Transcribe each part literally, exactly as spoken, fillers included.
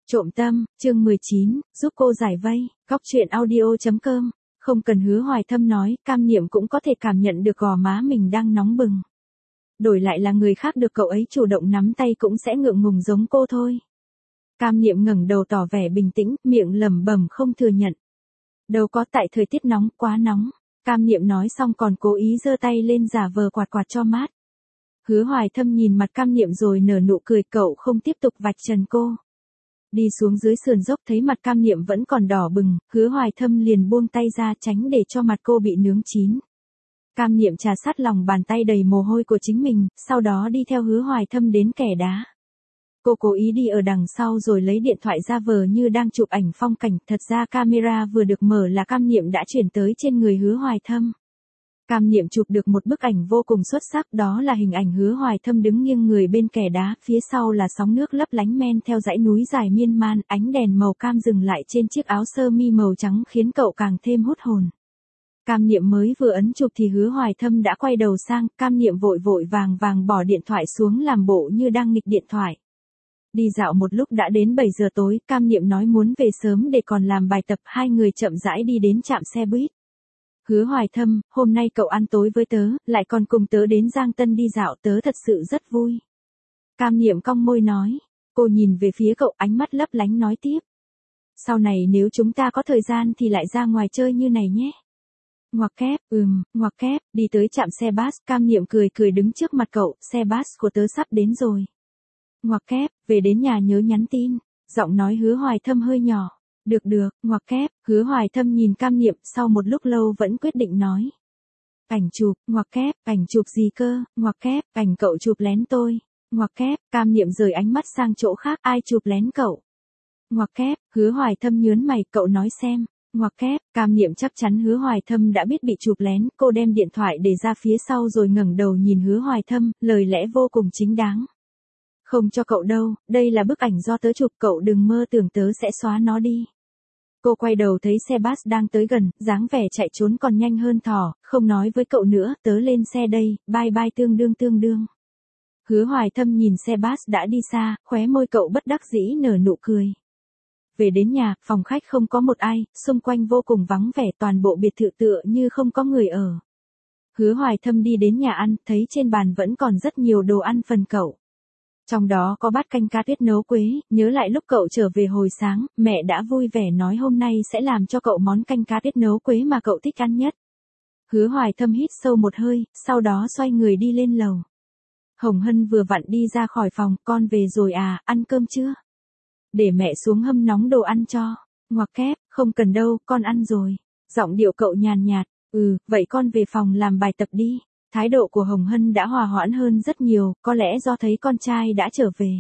Trộm tâm, chương mười chín, giúp cô giải vây, góc truyện audio.com. Không cần Hứa Hoài Thâm nói, Cam Niệm cũng có thể cảm nhận được gò má mình đang nóng bừng. Đổi lại là người khác được cậu ấy chủ động nắm tay cũng sẽ ngượng ngùng giống cô thôi. Cam Niệm ngẩng đầu tỏ vẻ bình tĩnh, miệng lẩm bẩm không thừa nhận. Đâu có, tại thời tiết nóng, quá nóng. Cam Niệm nói xong còn cố ý giơ tay lên giả vờ quạt quạt cho mát. Hứa Hoài Thâm nhìn mặt Cam Niệm rồi nở nụ cười, cậu không tiếp tục vạch trần cô. Đi xuống dưới sườn dốc thấy mặt Cam Niệm vẫn còn đỏ bừng, Hứa Hoài Thâm liền buông tay ra tránh để cho mặt cô bị nướng chín. Cam Niệm trà sát lòng bàn tay đầy mồ hôi của chính mình, sau đó đi theo Hứa Hoài Thâm đến kẻ đá. Cô cố ý đi ở đằng sau rồi lấy điện thoại ra vờ như đang chụp ảnh phong cảnh, thật ra camera vừa được mở là Cam Niệm đã chuyển tới trên người Hứa Hoài Thâm. Cam Niệm chụp được một bức ảnh vô cùng xuất sắc, đó là hình ảnh Hứa Hoài Thâm đứng nghiêng người bên kẻ đá, phía sau là sóng nước lấp lánh men theo dãy núi dài miên man, ánh đèn màu cam dừng lại trên chiếc áo sơ mi màu trắng khiến cậu càng thêm hút hồn. Cam Niệm mới vừa ấn chụp thì Hứa Hoài Thâm đã quay đầu sang, Cam Niệm vội vội vàng vàng bỏ điện thoại xuống làm bộ như đang nghịch điện thoại. Đi dạo một lúc đã đến bảy giờ tối, Cam Niệm nói muốn về sớm để còn làm bài tập, hai người chậm rãi đi đến trạm xe buýt. Hứa Hoài Thâm, hôm nay cậu ăn tối với tớ, lại còn cùng tớ đến Giang Tân đi dạo, tớ thật sự rất vui. Cam Niệm cong môi nói, cô nhìn về phía cậu, ánh mắt lấp lánh nói tiếp. Sau này nếu chúng ta có thời gian thì lại ra ngoài chơi như này nhé. Ngoặc kép, ừm, ngoặc kép, đi tới trạm xe bus, Cam Niệm cười cười đứng trước mặt cậu, xe bus của tớ sắp đến rồi. Ngoặc kép, về đến nhà nhớ nhắn tin, giọng nói Hứa Hoài Thâm hơi nhỏ. Được được, ngoặc kép, Hứa Hoài Thâm nhìn Cam Niệm, sau một lúc lâu vẫn quyết định nói. Ảnh chụp, ngoặc kép, ảnh chụp gì cơ, ngoặc kép, ảnh cậu chụp lén tôi, ngoặc kép, Cam Niệm rời ánh mắt sang chỗ khác, ai chụp lén cậu. Ngoặc kép, Hứa Hoài Thâm nhớn mày, cậu nói xem, ngoặc kép, Cam Niệm chắc chắn Hứa Hoài Thâm đã biết bị chụp lén, cô đem điện thoại để ra phía sau rồi ngẩng đầu nhìn Hứa Hoài Thâm, lời lẽ vô cùng chính đáng. Không cho cậu đâu, đây là bức ảnh do tớ chụp, cậu đừng mơ tưởng tớ sẽ xóa nó đi. Cô quay đầu thấy xe bus đang tới gần, dáng vẻ chạy trốn còn nhanh hơn thỏ, không nói với cậu nữa, tớ lên xe đây, bye bye tương đương tương đương. Hứa Hoài Thâm nhìn xe bus đã đi xa, khóe môi cậu bất đắc dĩ nở nụ cười. Về đến nhà, phòng khách không có một ai, xung quanh vô cùng vắng vẻ, toàn bộ biệt thự tựa như không có người ở. Hứa Hoài Thâm đi đến nhà ăn, thấy trên bàn vẫn còn rất nhiều đồ ăn phần cậu. Trong đó có bát canh cá tuyết nấu quế, nhớ lại lúc cậu trở về hồi sáng, mẹ đã vui vẻ nói hôm nay sẽ làm cho cậu món canh cá tuyết nấu quế mà cậu thích ăn nhất. Hứa Hoài Thâm hít sâu một hơi, sau đó xoay người đi lên lầu. Hồng Hân vừa vặn đi ra khỏi phòng, con về rồi à, ăn cơm chưa? Để mẹ xuống hâm nóng đồ ăn cho. Ngoặc kép, không cần đâu, con ăn rồi. Giọng điệu cậu nhàn nhạt, ừ, vậy con về phòng làm bài tập đi. Thái độ của Hồng Hân đã hòa hoãn hơn rất nhiều, có lẽ do thấy con trai đã trở về.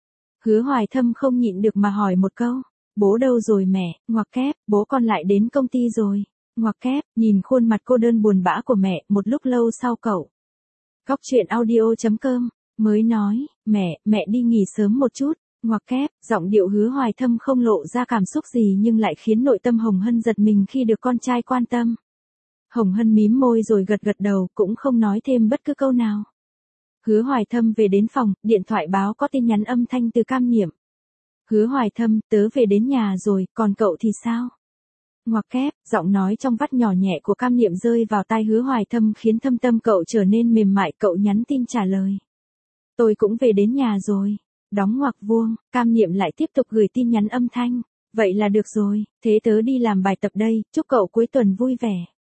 Hứa Hoài Thâm không nhịn được mà hỏi một câu, bố đâu rồi mẹ, ngoặc kép, bố con lại đến công ty rồi, ngoặc kép, nhìn khuôn mặt cô đơn buồn bã của mẹ, một lúc lâu sau cậu. Góc truyện audio.com, mới nói, mẹ, mẹ đi nghỉ sớm một chút, ngoặc kép, giọng điệu Hứa Hoài Thâm không lộ ra cảm xúc gì nhưng lại khiến nội tâm Hồng Hân giật mình khi được con trai quan tâm. Hồng Hân mím môi rồi gật gật đầu, cũng không nói thêm bất cứ câu nào. Hứa Hoài Thâm về đến phòng, điện thoại báo có tin nhắn âm thanh từ Cam Niệm. Hứa Hoài Thâm, tớ về đến nhà rồi, còn cậu thì sao? Ngoặc kép, giọng nói trong vắt nhỏ nhẹ của Cam Niệm rơi vào tai Hứa Hoài Thâm khiến thâm tâm cậu trở nên mềm mại, cậu nhắn tin trả lời. Tôi cũng về đến nhà rồi. Đóng ngoặc vuông, Cam Niệm lại tiếp tục gửi tin nhắn âm thanh. Vậy là được rồi, thế tớ đi làm bài tập đây, chúc cậu cuối tuần vui vẻ.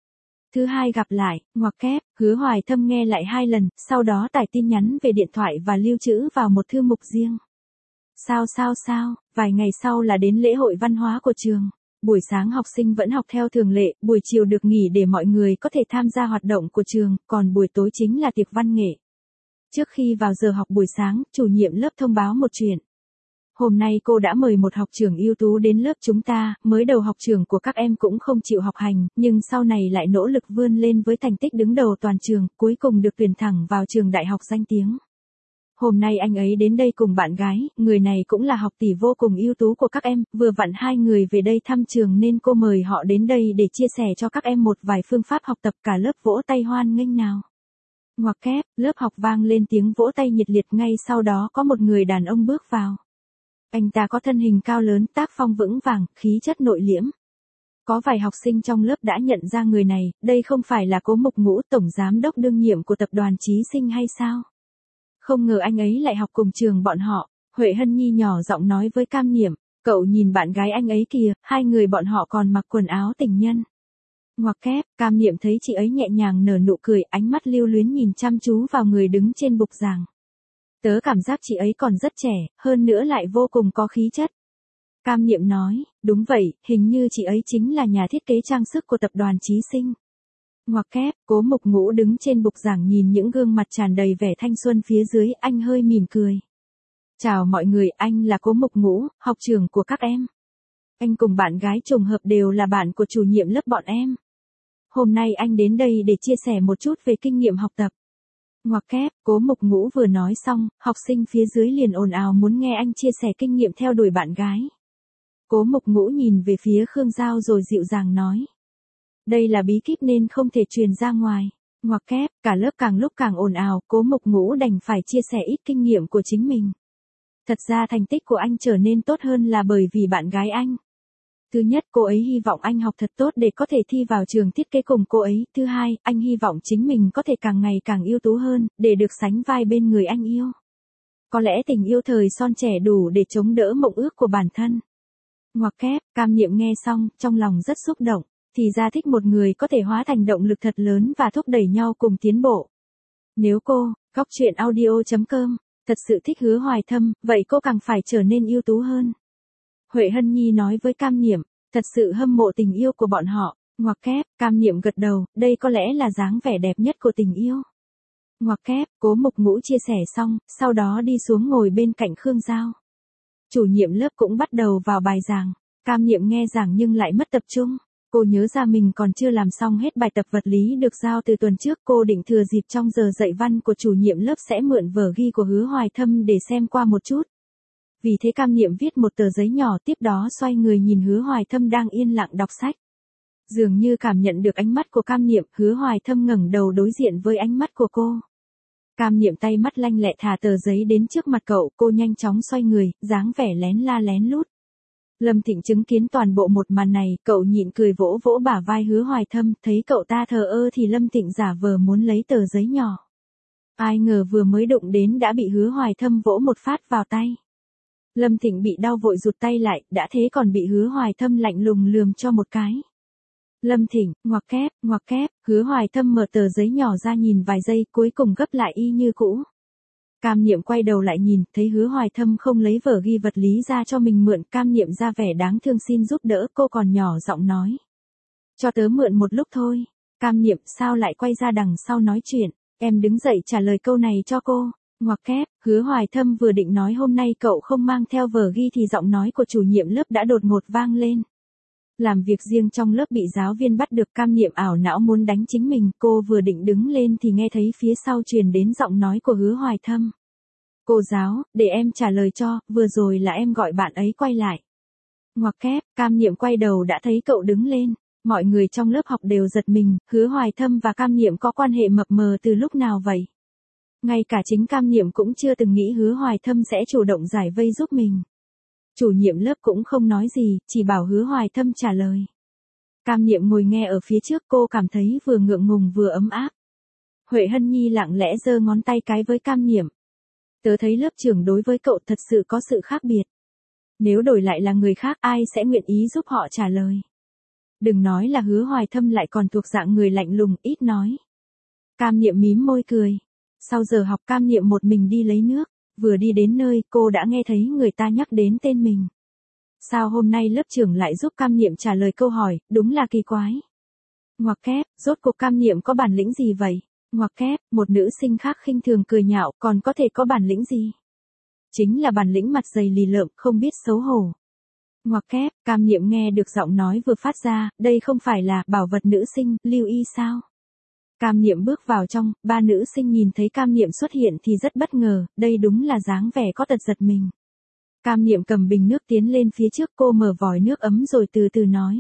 Thứ hai gặp lại, ngoặc kép, Hứa Hoài Thâm nghe lại hai lần, sau đó tải tin nhắn về điện thoại và lưu trữ vào một thư mục riêng. Sao sao sao, vài ngày sau là đến lễ hội văn hóa của trường. Buổi sáng học sinh vẫn học theo thường lệ, buổi chiều được nghỉ để mọi người có thể tham gia hoạt động của trường, còn buổi tối chính là tiệc văn nghệ. Trước khi vào giờ học buổi sáng, chủ nhiệm lớp thông báo một chuyện. Hôm nay cô đã mời một học trưởng ưu tú đến lớp chúng ta, mới đầu học trưởng của các em cũng không chịu học hành, nhưng sau này lại nỗ lực vươn lên với thành tích đứng đầu toàn trường, cuối cùng được tuyển thẳng vào trường đại học danh tiếng. Hôm nay anh ấy đến đây cùng bạn gái, người này cũng là học tỷ vô cùng ưu tú của các em, vừa vặn hai người về đây thăm trường nên cô mời họ đến đây để chia sẻ cho các em một vài phương pháp học tập, cả lớp vỗ tay hoan nghênh nào. Ngoặc kép, lớp học vang lên tiếng vỗ tay nhiệt liệt, ngay sau đó có một người đàn ông bước vào. Anh ta có thân hình cao lớn, tác phong vững vàng, khí chất nội liễm. Có vài học sinh trong lớp đã nhận ra người này, đây không phải là Cố Mục Ngũ, tổng giám đốc đương nhiệm của tập đoàn Chí Sinh hay sao? Không ngờ anh ấy lại học cùng trường bọn họ. Huệ Hân Nhi nhỏ giọng nói với Cam Niệm, cậu nhìn bạn gái anh ấy kìa, hai người bọn họ còn mặc quần áo tình nhân. Ngoặc kép, Cam Niệm thấy chị ấy nhẹ nhàng nở nụ cười, ánh mắt lưu luyến nhìn chăm chú vào người đứng trên bục giảng. Tớ cảm giác chị ấy còn rất trẻ, hơn nữa lại vô cùng có khí chất. Cam Niệm nói, đúng vậy, hình như chị ấy chính là nhà thiết kế trang sức của tập đoàn Chí Sinh. Ngoặc kép, Cố Mục Ngũ đứng trên bục giảng nhìn những gương mặt tràn đầy vẻ thanh xuân phía dưới, anh hơi mỉm cười. Chào mọi người, anh là Cố Mục Ngũ, học trưởng của các em. Anh cùng bạn gái trùng hợp đều là bạn của chủ nhiệm lớp bọn em. Hôm nay anh đến đây để chia sẻ một chút về kinh nghiệm học tập. Ngoặc kép, Cố Mục Ngũ vừa nói xong, học sinh phía dưới liền ồn ào muốn nghe anh chia sẻ kinh nghiệm theo đuổi bạn gái. Cố Mục Ngũ nhìn về phía Khương Giao rồi dịu dàng nói. Đây là bí kíp nên không thể truyền ra ngoài. Ngoặc kép, cả lớp càng lúc càng ồn ào, Cố Mục Ngũ đành phải chia sẻ ít kinh nghiệm của chính mình. Thật ra thành tích của anh trở nên tốt hơn là bởi vì bạn gái anh. Thứ nhất, cô ấy hy vọng anh học thật tốt để có thể thi vào trường thiết kế cùng cô ấy. Thứ hai, anh hy vọng chính mình có thể càng ngày càng ưu tú hơn, để được sánh vai bên người anh yêu. Có lẽ tình yêu thời son trẻ đủ để chống đỡ mộng ước của bản thân. Ngoặc kép, Cam Niệm nghe xong, trong lòng rất xúc động. Thì ra thích một người có thể hóa thành động lực thật lớn và thúc đẩy nhau cùng tiến bộ. Nếu cô, góc truyện audio chấm com, thật sự thích Hứa Hoài Thâm, vậy cô càng phải trở nên ưu tú hơn. Huệ Hân Nhi nói với Cam Niệm, thật sự hâm mộ tình yêu của bọn họ. Ngoặc kép, Cam Niệm gật đầu, đây có lẽ là dáng vẻ đẹp nhất của tình yêu. Ngoặc kép, Cố Mục Ngũ chia sẻ xong, sau đó đi xuống ngồi bên cạnh Khương Giao. Chủ nhiệm lớp cũng bắt đầu vào bài giảng. Cam Niệm nghe giảng nhưng lại mất tập trung. Cô nhớ ra mình còn chưa làm xong hết bài tập vật lý được giao từ tuần trước. Cô định thừa dịp trong giờ dạy văn của chủ nhiệm lớp sẽ mượn vở ghi của Hứa Hoài Thâm để xem qua một chút. Vì thế Cam Niệm viết một tờ giấy nhỏ, tiếp đó xoay người nhìn Hứa Hoài Thâm đang yên lặng đọc sách. Dường như cảm nhận được ánh mắt của Cam Niệm, Hứa Hoài Thâm ngẩng đầu đối diện với ánh mắt của cô. Cam Niệm tay mắt lanh lẹ thả tờ giấy đến trước mặt cậu, cô nhanh chóng xoay người, dáng vẻ lén la lén lút. Lâm Thịnh chứng kiến toàn bộ một màn này, cậu nhịn cười vỗ vỗ bả vai Hứa Hoài Thâm, thấy cậu ta thờ ơ thì Lâm Thịnh giả vờ muốn lấy tờ giấy nhỏ. Ai ngờ vừa mới đụng đến đã bị Hứa Hoài Thâm vỗ một phát vào tay. Lâm Thịnh bị đau vội rụt tay lại, đã thế còn bị Hứa Hoài Thâm lạnh lùng lườm cho một cái. Lâm Thịnh, ngoặc kép, ngoặc kép, Hứa Hoài Thâm mở tờ giấy nhỏ ra nhìn vài giây, cuối cùng gấp lại y như cũ. Cam Niệm quay đầu lại nhìn, thấy Hứa Hoài Thâm không lấy vở ghi vật lý ra cho mình mượn, Cam Niệm ra vẻ đáng thương xin giúp đỡ, cô còn nhỏ giọng nói. Cho tớ mượn một lúc thôi. Cam Niệm, sao lại quay ra đằng sau nói chuyện, em đứng dậy trả lời câu này cho cô. Ngoặc kép, Hứa Hoài Thâm vừa định nói hôm nay cậu không mang theo vở ghi thì giọng nói của chủ nhiệm lớp đã đột ngột vang lên. Làm việc riêng trong lớp bị giáo viên bắt được, Cam Niệm ảo não muốn đánh chính mình, cô vừa định đứng lên thì nghe thấy phía sau truyền đến giọng nói của Hứa Hoài Thâm. Cô giáo, để em trả lời cho, vừa rồi là em gọi bạn ấy quay lại. Ngoặc kép, Cam Niệm quay đầu đã thấy cậu đứng lên, mọi người trong lớp học đều giật mình, Hứa Hoài Thâm và Cam Niệm có quan hệ mập mờ từ lúc nào vậy? Ngay cả chính Cam Niệm cũng chưa từng nghĩ Hứa Hoài Thâm sẽ chủ động giải vây giúp mình. Chủ nhiệm lớp cũng không nói gì, chỉ bảo Hứa Hoài Thâm trả lời. Cam Niệm ngồi nghe ở phía trước, cô cảm thấy vừa ngượng ngùng vừa ấm áp. Huệ Hân Nhi lặng lẽ giơ ngón tay cái với Cam Niệm. Tớ thấy lớp trưởng đối với cậu thật sự có sự khác biệt. Nếu đổi lại là người khác, ai sẽ nguyện ý giúp họ trả lời. Đừng nói là Hứa Hoài Thâm lại còn thuộc dạng người lạnh lùng, ít nói. Cam Niệm mím môi cười. Sau giờ học, Cam Niệm một mình đi lấy nước. Vừa đi đến nơi, cô đã nghe thấy người ta nhắc đến tên mình. Sao hôm nay lớp trưởng lại giúp Cam Niệm trả lời câu hỏi, đúng là kỳ quái. Ngoặc kép, rốt cuộc Cam Niệm có bản lĩnh gì vậy? Ngoặc kép, một nữ sinh khác khinh thường cười nhạo, còn có thể có bản lĩnh gì? Chính là bản lĩnh mặt dày lì lợm, không biết xấu hổ. Ngoặc kép, Cam Niệm nghe được giọng nói vừa phát ra, đây không phải là bảo vật nữ sinh, Lưu Y sao? Cam Niệm bước vào trong, ba nữ sinh nhìn thấy Cam Niệm xuất hiện thì rất bất ngờ, đây đúng là dáng vẻ có tật giật mình. Cam Niệm cầm bình nước tiến lên phía trước, cô mở vòi nước ấm rồi từ từ nói.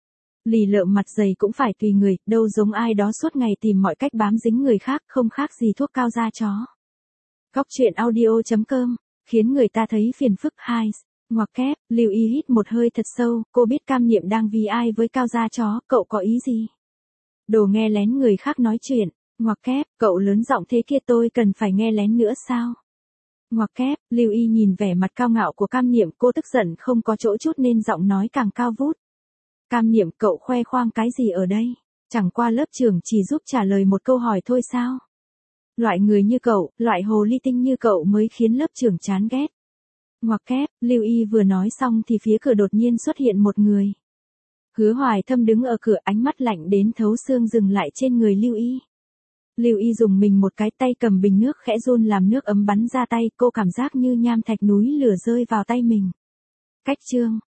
Lì lợm mặt dày cũng phải tùy người, đâu giống ai đó suốt ngày tìm mọi cách bám dính người khác, không khác gì thuốc cao da chó. Góc truyện audio chấm com, khiến người ta thấy phiền phức hai. Ngoặc kép, Lưu Y hít một hơi thật sâu, cô biết Cam Niệm đang vì ai với Cao gia chó, cậu có ý gì? Đồ nghe lén người khác nói chuyện, ngoặc kép, cậu lớn giọng thế kia tôi cần phải nghe lén nữa sao? Ngoặc kép, Lưu Y nhìn vẻ mặt cao ngạo của Cam Niệm, cô tức giận không có chỗ chút nên giọng nói càng cao vút. Cam Niệm, cậu khoe khoang cái gì ở đây? Chẳng qua lớp trưởng chỉ giúp trả lời một câu hỏi thôi sao? Loại người như cậu, loại hồ ly tinh như cậu mới khiến lớp trưởng chán ghét. Ngoặc kép, Lưu Y vừa nói xong thì phía cửa đột nhiên xuất hiện một người. Hứa Hoài Thâm đứng ở cửa, ánh mắt lạnh đến thấu xương dừng lại trên người Lưu Y. Lưu Y dùng mình một cái, tay cầm bình nước khẽ run làm nước ấm bắn ra tay, cô cảm giác như nham thạch núi lửa rơi vào tay mình. Cách chương